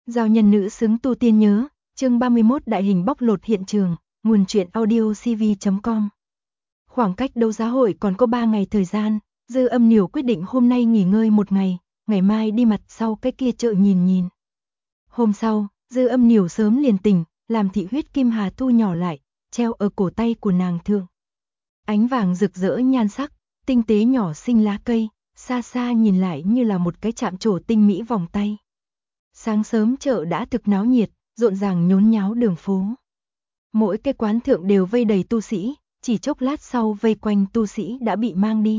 Giao nhân nữ xứng tu tiên nhớ, chương 31 đại hình bóc lột hiện trường, nguồn truyện audio cv.com. Khoảng cách đấu giá hội còn có 3 ngày thời gian, Dư Âm Nỉu quyết định hôm nay nghỉ ngơi một ngày, ngày mai đi mặt sau cái kia chợ nhìn. Hôm sau, Dư Âm Nỉu sớm liền tỉnh, làm thị huyết kim hà thu nhỏ lại, treo ở cổ tay của nàng thượng. Ánh vàng rực rỡ nhan sắc, tinh tế nhỏ xinh lá cây, xa xa nhìn lại như là một cái chạm trổ tinh mỹ vòng tay. Sáng sớm chợ đã thực náo nhiệt, rộn ràng nhốn nháo đường phố. Mỗi cái quán thượng đều vây đầy tu sĩ, chỉ chốc lát sau vây quanh tu sĩ đã bị mang đi.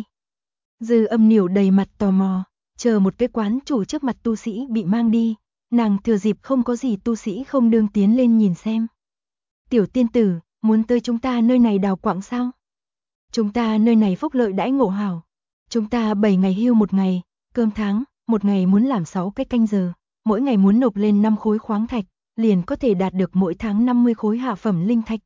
Dư Âm Nỉu đầy mặt tò mò, chờ một cái quán chủ trước mặt tu sĩ bị mang đi, nàng thừa dịp không có gì tu sĩ không đương tiến lên nhìn xem. Tiểu tiên tử, muốn tới chúng ta nơi này đào quặng sao? Chúng ta nơi này phúc lợi đãi ngộ hảo. Chúng ta 7 ngày hưu một ngày, cơm tháng, một ngày muốn làm 6 cái canh giờ, mỗi ngày muốn nộp lên 5 khối khoáng thạch, liền có thể đạt được mỗi tháng 50 khối hạ phẩm linh thạch.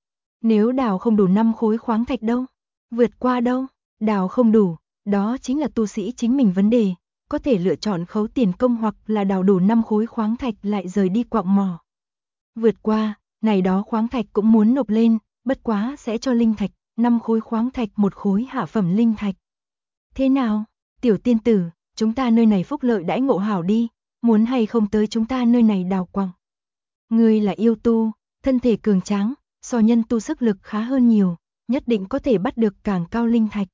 Nếu đào không đủ 5 khối khoáng thạch đâu, vượt qua đâu, đào không đủ, đó chính là tu sĩ chính mình vấn đề, có thể lựa chọn khấu tiền công hoặc là đào đủ 5 khối khoáng thạch lại rời đi quặng mỏ. Vượt qua, này đó khoáng thạch cũng muốn nộp lên, bất quá sẽ cho linh thạch, 5 khối khoáng thạch một khối hạ phẩm linh thạch. Thế nào, tiểu tiên tử, chúng ta nơi này phúc lợi đãi ngộ hảo đi, muốn hay không tới chúng ta nơi này đào quặng. Ngươi là yêu tu, thân thể cường tráng, so nhân tu sức lực khá hơn nhiều, nhất định có thể bắt được càng cao linh thạch.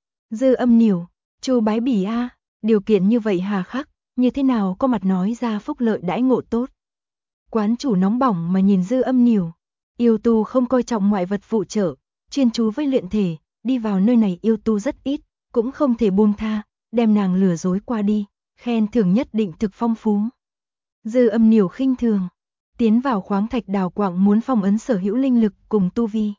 Dư Âm Nỉu, Chu bái bỉ a, điều kiện như vậy hà khắc, như thế nào có mặt nói ra phúc lợi đãi ngộ tốt. Quán chủ nóng bỏng mà nhìn Dư Âm Nỉu, yêu tu không coi trọng ngoại vật phụ trợ, chuyên chú với luyện thể, đi vào nơi này yêu tu rất ít, cũng không thể buông tha, đem nàng lừa dối qua đi, khen thưởng nhất định thực phong phú. Dư Âm Nỉu khinh thường, tiến vào khoáng thạch đào quặng muốn phong ấn sở hữu linh lực cùng tu vi.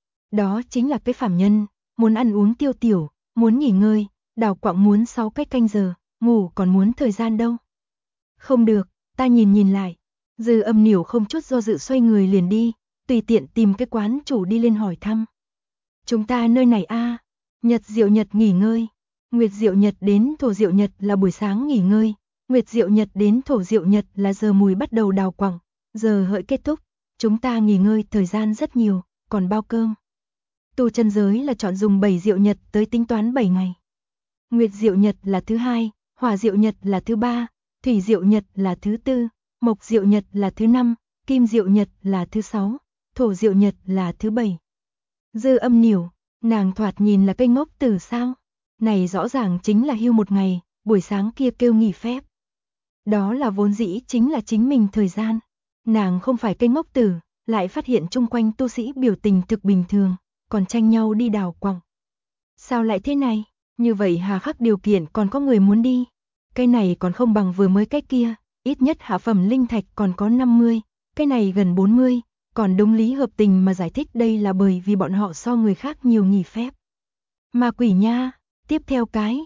Đó chính là cái phàm nhân, muốn ăn uống tiêu tiểu, muốn nghỉ ngơi, đào quặng muốn 6 cái canh giờ, ngủ còn muốn thời gian đâu. Không được, ta nhìn lại. Dư Âm Nỉu không chút do dự xoay người liền đi, tùy tiện tìm cái quán chủ đi lên hỏi thăm. Chúng ta nơi này a, Nhật Diệu Nhật nghỉ ngơi, Nguyệt Diệu Nhật đến Thổ Diệu Nhật là buổi sáng nghỉ ngơi, Nguyệt Diệu Nhật đến Thổ Diệu Nhật là giờ mùi bắt đầu đào quặng, giờ hợi kết thúc, chúng ta nghỉ ngơi thời gian rất nhiều, còn bao cơm. Tu chân giới là chọn dùng 7 Diệu Nhật tới tính toán 7 ngày. Nguyệt Diệu Nhật là thứ 2, Hỏa Diệu Nhật là thứ 3, Thủy Diệu Nhật là thứ 4, Mộc Diệu Nhật là thứ 5, Kim Diệu Nhật là thứ 6, Thổ Diệu Nhật là thứ 7. Dư Âm Nỉu, nàng thoạt nhìn là cây ngốc tử sao? Này rõ ràng chính là hưu một ngày, buổi sáng kia kêu nghỉ phép. Đó là vốn dĩ chính là chính mình thời gian. Nàng không phải cây ngốc tử, lại phát hiện chung quanh tu sĩ biểu tình thực bình thường, còn tranh nhau đi đào quặng. Sao lại thế này? Như vậy hà khắc điều kiện còn có người muốn đi. Cái này còn không bằng vừa mới cái kia, ít nhất hạ phẩm linh thạch còn có 50, cái này gần 40, còn đúng lý hợp tình mà giải thích đây là bởi vì bọn họ so người khác nhiều nghỉ phép. Ma quỷ nha, tiếp theo cái,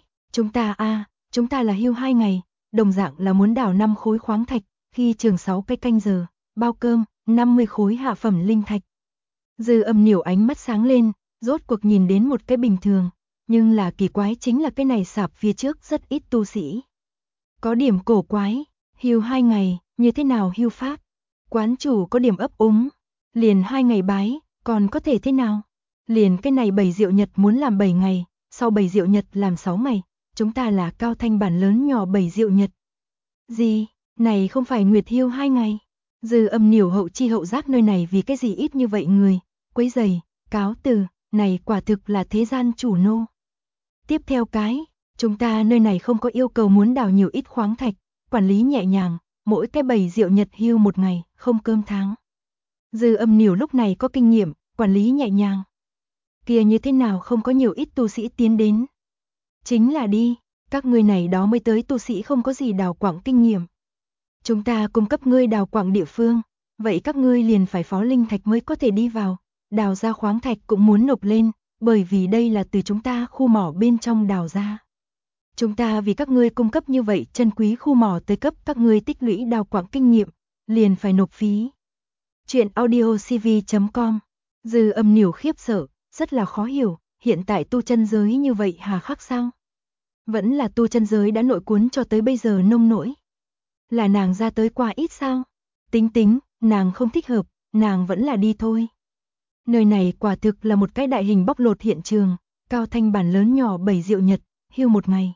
chúng ta là hưu 2 ngày, đồng dạng là muốn đào 5 khối khoáng thạch, khi trường 6 cái canh giờ, bao cơm, 50 khối hạ phẩm linh thạch. Dư Âm Nỉu ánh mắt sáng lên, rốt cuộc nhìn đến một cái bình thường, nhưng là kỳ quái chính là cái này sạp phía trước rất ít tu sĩ. Có điểm cổ quái, hưu 2 ngày, như thế nào hưu pháp? Quán chủ có điểm ấp úng, liền 2 ngày bái, còn có thể thế nào? Liền cái này 7 Diệu Nhật muốn làm 7 ngày, sau 7 Diệu Nhật làm 6 ngày, chúng ta là cao thanh bản lớn nhỏ 7 Diệu Nhật. Gì, này không phải nguyệt hưu 2 ngày? Dư Âm Nỉu hậu chi hậu giác nơi này vì cái gì ít như vậy người, quấy giày, cáo từ, này quả thực là thế gian chủ nô. Tiếp theo cái, chúng ta nơi này không có yêu cầu muốn đào nhiều ít khoáng thạch, quản lý nhẹ nhàng, mỗi cái 7 Diệu Nhật hưu một ngày, không cơm tháng. Dư Âm Nỉu lúc này có kinh nghiệm, quản lý nhẹ nhàng. Kia như thế nào không có nhiều ít tu sĩ tiến đến? Chính là đi, các ngươi này đó mới tới tu sĩ không có gì đào quặng kinh nghiệm. Chúng ta cung cấp ngươi đào quặng địa phương, vậy các ngươi liền phải phó linh thạch mới có thể đi vào, đào ra khoáng thạch cũng muốn nộp lên, bởi vì đây là từ chúng ta khu mỏ bên trong đào ra. Chúng ta vì các ngươi cung cấp như vậy chân quý khu mỏ tới cấp các ngươi tích lũy đào quặng kinh nghiệm, liền phải nộp phí. Chuyện audio cv.com. Dư Âm Nỉu khiếp sợ, rất là khó hiểu, hiện tại tu chân giới như vậy hà khắc sao? Vẫn là tu chân giới đã nội cuốn cho tới bây giờ nông nỗi. Là nàng ra tới quá ít sao? Tính, nàng không thích hợp, nàng vẫn là đi thôi. Nơi này quả thực là một cái đại hình bóc lột hiện trường, cao thanh bản lớn nhỏ 7 rượu Nhật, hưu một ngày.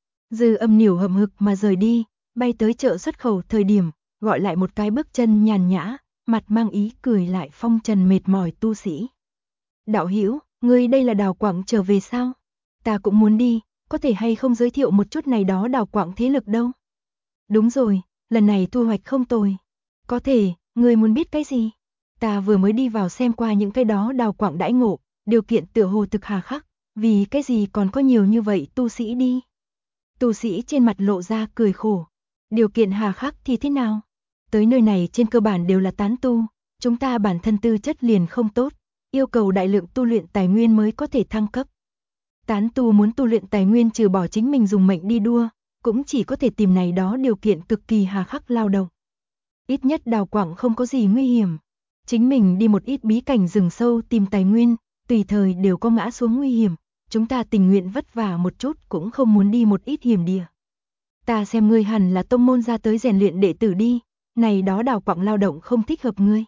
Dư Âm Nỉu hậm hực mà rời đi, bay tới chợ xuất khẩu thời điểm, gọi lại một cái bước chân nhàn nhã, mặt mang ý cười lại phong trần mệt mỏi tu sĩ. Đạo hữu, ngươi đây là đào quảng trở về sao? Ta cũng muốn đi, có thể hay không giới thiệu một chút này đó đào quảng thế lực đâu? Đúng rồi, lần này thu hoạch không tồi. Có thể, ngươi muốn biết cái gì? Ta vừa mới đi vào xem qua những cái đó đào quảng đãi ngộ, điều kiện tựa hồ thực hà khắc, vì cái gì còn có nhiều như vậy tu sĩ đi? Tu sĩ trên mặt lộ ra cười khổ. Điều kiện hà khắc thì thế nào? Tới nơi này trên cơ bản đều là tán tu, chúng ta bản thân tư chất liền không tốt, yêu cầu đại lượng tu luyện tài nguyên mới có thể thăng cấp. Tán tu muốn tu luyện tài nguyên trừ bỏ chính mình dùng mệnh đi đua, cũng chỉ có thể tìm này đó điều kiện cực kỳ hà khắc lao động. Ít nhất đào quảng không có gì nguy hiểm. Chính mình đi một ít bí cảnh rừng sâu tìm tài nguyên, tùy thời đều có ngã xuống nguy hiểm. Chúng ta tình nguyện vất vả một chút cũng không muốn đi một ít hiểm địa. Ta xem ngươi hẳn là tông môn ra tới rèn luyện đệ tử đi, này đó đào quảng lao động không thích hợp ngươi.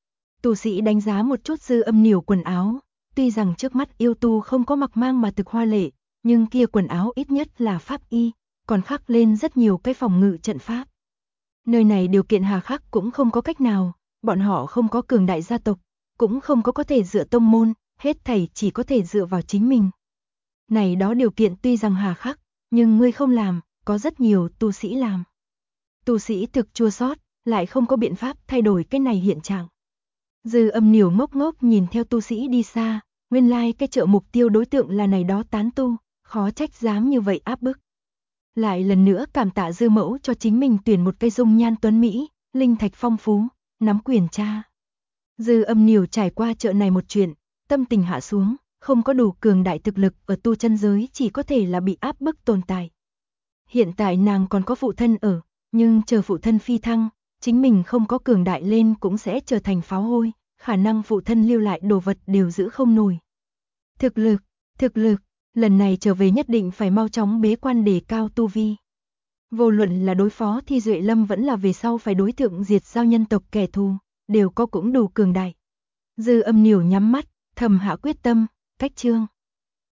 Tu sĩ đánh giá một chút Dư Âm Nỉu quần áo, tuy rằng trước mắt yêu tu không có mặc mang mà thực hoa lệ, nhưng kia quần áo ít nhất là pháp y, còn khắc lên rất nhiều cái phòng ngự trận pháp. Nơi này điều kiện hà khắc cũng không có cách nào, bọn họ không có cường đại gia tộc, cũng không có thể dựa tông môn, hết thảy chỉ có thể dựa vào chính mình. Này đó điều kiện tuy rằng hà khắc, nhưng ngươi không làm, có rất nhiều tu sĩ làm. Tu sĩ thực chua xót, lại không có biện pháp thay đổi cái này hiện trạng. Dư Âm Nỉu ngốc ngốc nhìn theo tu sĩ đi xa, nguyên lai cái chợ mục tiêu đối tượng là này đó tán tu, khó trách dám như vậy áp bức. Lại lần nữa cảm tạ Dư mẫu cho chính mình tuyển một cây dung nhan tuấn Mỹ, linh thạch phong phú, nắm quyền cha. Dư Âm Nỉu trải qua chợ này một chuyện, tâm tình hạ xuống, không có đủ cường đại thực lực ở tu chân giới chỉ có thể là bị áp bức tồn tại. Hiện tại nàng còn có phụ thân ở, nhưng chờ phụ thân phi thăng, chính mình không có cường đại lên cũng sẽ trở thành pháo hôi, khả năng phụ thân lưu lại đồ vật đều giữ không nổi. Thực lực, lần này trở về nhất định phải mau chóng bế quan đề cao tu vi. Vô luận là đối phó Thi Duệ Lâm vẫn là về sau phải đối tượng diệt giao nhân tộc kẻ thù, đều có cũng đủ cường đại. Dư Âm Nỉu nhắm mắt, thầm hạ quyết tâm, cách chương.